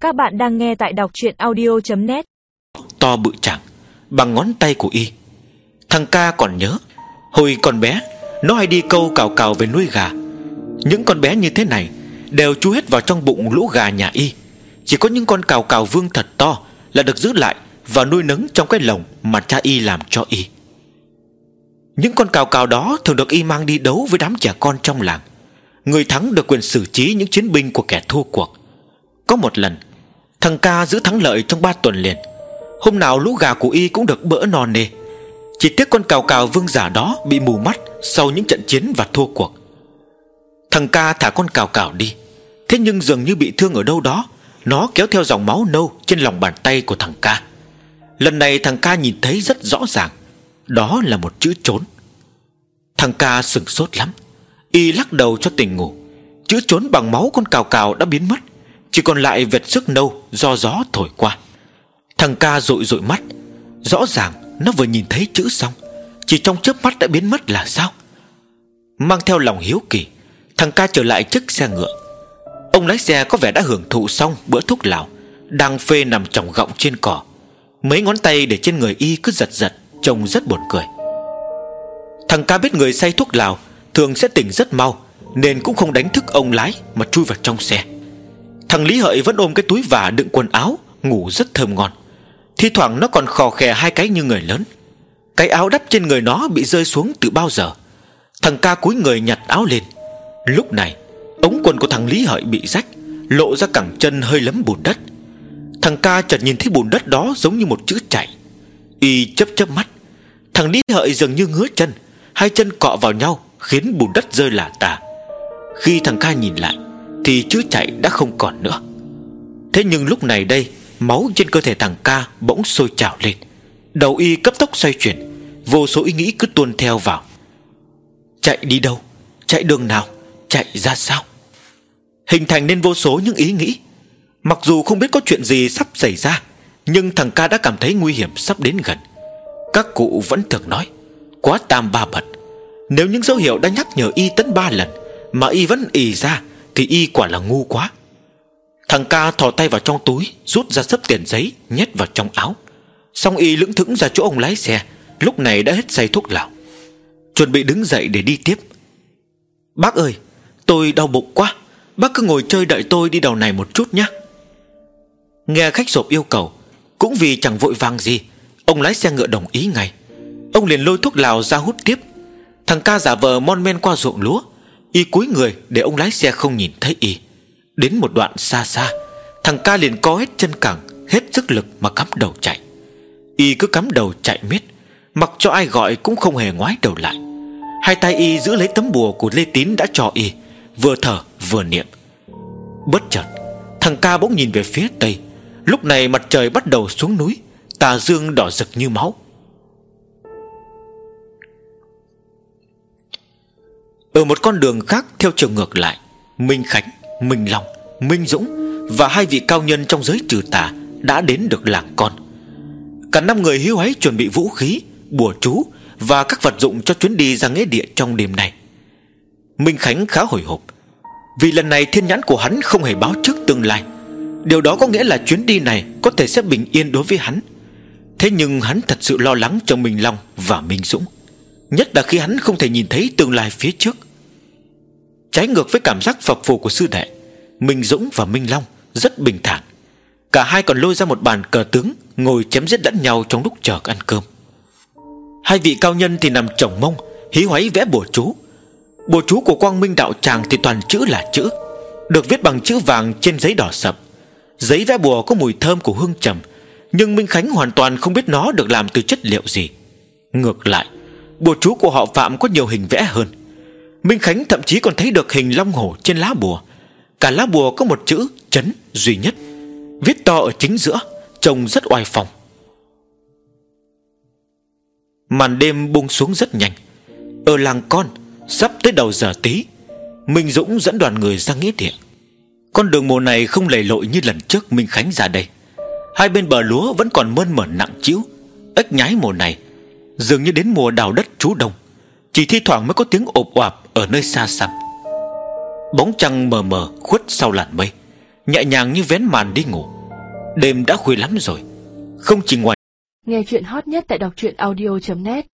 Các bạn đang nghe tại đọc truyện audio.net. To bự chảng bằng ngón tay của y. Thằng ca còn nhớ hồi còn bé nó hay đi câu cào cào về nuôi gà. Những con bé như thế này đều chui hết vào trong bụng lũ gà nhà y. Chỉ có những con cào cào vương thật to là được giữ lại và nuôi nấng trong cái lồng mà cha y làm cho y. Những con cào cào đó thường được y mang đi đấu với đám trẻ con trong làng. Người thắng được quyền xử trí những chiến binh của kẻ thua cuộc. Có một lần thằng ca giữ thắng lợi trong 3 tuần liền. Hôm nào lũ gà của y cũng được bữa no nê. Chỉ tiếc con cào cào vương giả đó bị mù mắt sau những trận chiến và thua cuộc. Thằng ca thả con cào cào đi. Thế nhưng dường như bị thương ở đâu đó, nó kéo theo dòng máu nâu trên lòng bàn tay của thằng ca. Lần này thằng ca nhìn thấy rất rõ ràng, đó là một chữ trốn. Thằng ca sửng sốt lắm. Y lắc đầu cho tỉnh ngủ. Chữ trốn bằng máu con cào cào đã biến mất, chỉ còn lại vệt sức nâu do gió thổi qua. Thằng ca dụi dụi mắt. Rõ ràng nó vừa nhìn thấy chữ xong, chỉ trong chớp mắt đã biến mất là sao? Mang theo lòng hiếu kỳ, thằng ca trở lại chiếc xe ngựa. Ông lái xe có vẻ đã hưởng thụ xong bữa thuốc lào, đang phê nằm chồng gọng trên cỏ. Mấy ngón tay để trên người y cứ giật giật, trông rất buồn cười. Thằng ca biết người say thuốc lào thường sẽ tỉnh rất mau, nên cũng không đánh thức ông lái mà chui vào trong xe. Thằng Lý Hợi vẫn ôm cái túi vả đựng quần áo, ngủ rất thơm ngon. Thi thoảng nó còn khò khè 2 cái như người lớn. Cái áo đắp trên người nó bị rơi xuống từ bao giờ. Thằng ca cúi người nhặt áo lên. Lúc này ống quần của thằng Lý Hợi bị rách, lộ ra cẳng chân hơi lấm bùn đất. Thằng ca chợt nhìn thấy bùn đất đó giống như một chữ chạy. Y chớp chớp mắt. Thằng Lý Hợi dường như ngứa chân, 2 chân cọ vào nhau khiến bùn đất rơi lả tả. Khi thằng ca nhìn lại thì chữ chạy đã không còn nữa. Thế nhưng lúc này đây, máu trên cơ thể thằng ca bỗng sôi trào lên. Đầu y cấp tốc xoay chuyển, vô số ý nghĩ cứ tuôn theo vào. Chạy đi đâu? Chạy đường nào? Chạy ra sao? Hình thành nên vô số những ý nghĩ. Mặc dù không biết có chuyện gì sắp xảy ra, nhưng thằng ca đã cảm thấy nguy hiểm sắp đến gần. Các cụ vẫn thường nói quá tam ba bật. Nếu những dấu hiệu đã nhắc nhở y tới 3 lần mà y vẫn ì ra thì y quả là ngu quá. Thằng ca thò tay vào trong túi, rút ra xấp tiền giấy nhét vào trong áo. Xong y lững thững ra chỗ ông lái xe, lúc này đã hết say thuốc lào, chuẩn bị đứng dậy để đi tiếp. Bác ơi, tôi đau bụng quá, bác cứ ngồi chơi đợi tôi đi đầu này một chút nhé. Nghe khách sộp yêu cầu, cũng vì chẳng vội vàng gì, ông lái xe ngựa đồng ý ngay. Ông liền lôi thuốc lào ra hút tiếp. Thằng ca giả vờ mon men qua ruộng lúa. Y cúi người để ông lái xe không nhìn thấy y. Đến một đoạn xa xa, thằng ca liền co hết chân cẳng, hết sức lực mà cắm đầu chạy. Y cứ cắm đầu chạy miết, mặc cho ai gọi cũng không hề ngoái đầu lại. 2 tay y giữ lấy tấm bùa của Lê Tín đã cho y, vừa thở vừa niệm. Bất chợt thằng ca bỗng nhìn về phía tây. Lúc này mặt trời bắt đầu xuống núi, tà dương đỏ rực như máu. Ở một con đường khác theo chiều ngược lại, Minh Khánh, Minh Long, Minh Dũng và 2 vị cao nhân trong giới trừ tà đã đến được làng con. Cả 5 người hiếu háy chuẩn bị vũ khí, bùa chú và các vật dụng cho chuyến đi ra nghĩa địa trong đêm nay. Minh Khánh khá hồi hộp, vì lần này thiên nhãn của hắn không hề báo trước tương lai. Điều đó có nghĩa là chuyến đi này có thể sẽ bình yên đối với hắn. Thế nhưng hắn thật sự lo lắng cho Minh Long và Minh Dũng, nhất là khi hắn không thể nhìn thấy tương lai phía trước. Trái ngược với cảm giác phập phù của sư đệ, Minh Dũng và Minh Long rất bình thản. Cả hai còn lôi ra một bàn cờ tướng, ngồi chém giết lẫn nhau trong lúc chờ ăn cơm. 2 vị cao nhân thì nằm chồng mông, hí hoáy vẽ bùa chú. Bùa chú của Quang Minh đạo tràng thì toàn chữ là chữ, được viết bằng chữ vàng trên giấy đỏ sậm. Giấy vẽ bùa có mùi thơm của hương trầm, nhưng Minh Khánh hoàn toàn không biết nó được làm từ chất liệu gì. Ngược lại, bùa chú của họ Phạm có nhiều hình vẽ hơn. Minh Khánh thậm chí còn thấy được hình long hổ trên lá bùa. Cả lá bùa có một chữ trấn duy nhất, viết to ở chính giữa, trông rất oai phong. Màn đêm buông xuống rất nhanh. Ở làng con, sắp tới đầu giờ tí, Minh Dũng dẫn đoàn người ra nghĩa địa. Con đường mùa này không lầy lội như lần trước Minh Khánh ra đây. 2 bên bờ lúa vẫn còn mơn mởn nặng trĩu. Ếch nhái mùa này dường như đến mùa đào đất trú đông, chỉ thi thoảng mới có tiếng ộp oạp ở nơi xa xăm. Bóng trăng mờ mờ khuất sau làn mây, nhẹ nhàng như vén màn đi ngủ. Đêm đã khuya lắm rồi, không chỉ ngoài. Nghe chuyện hot nhất tại đọc truyện audio.net.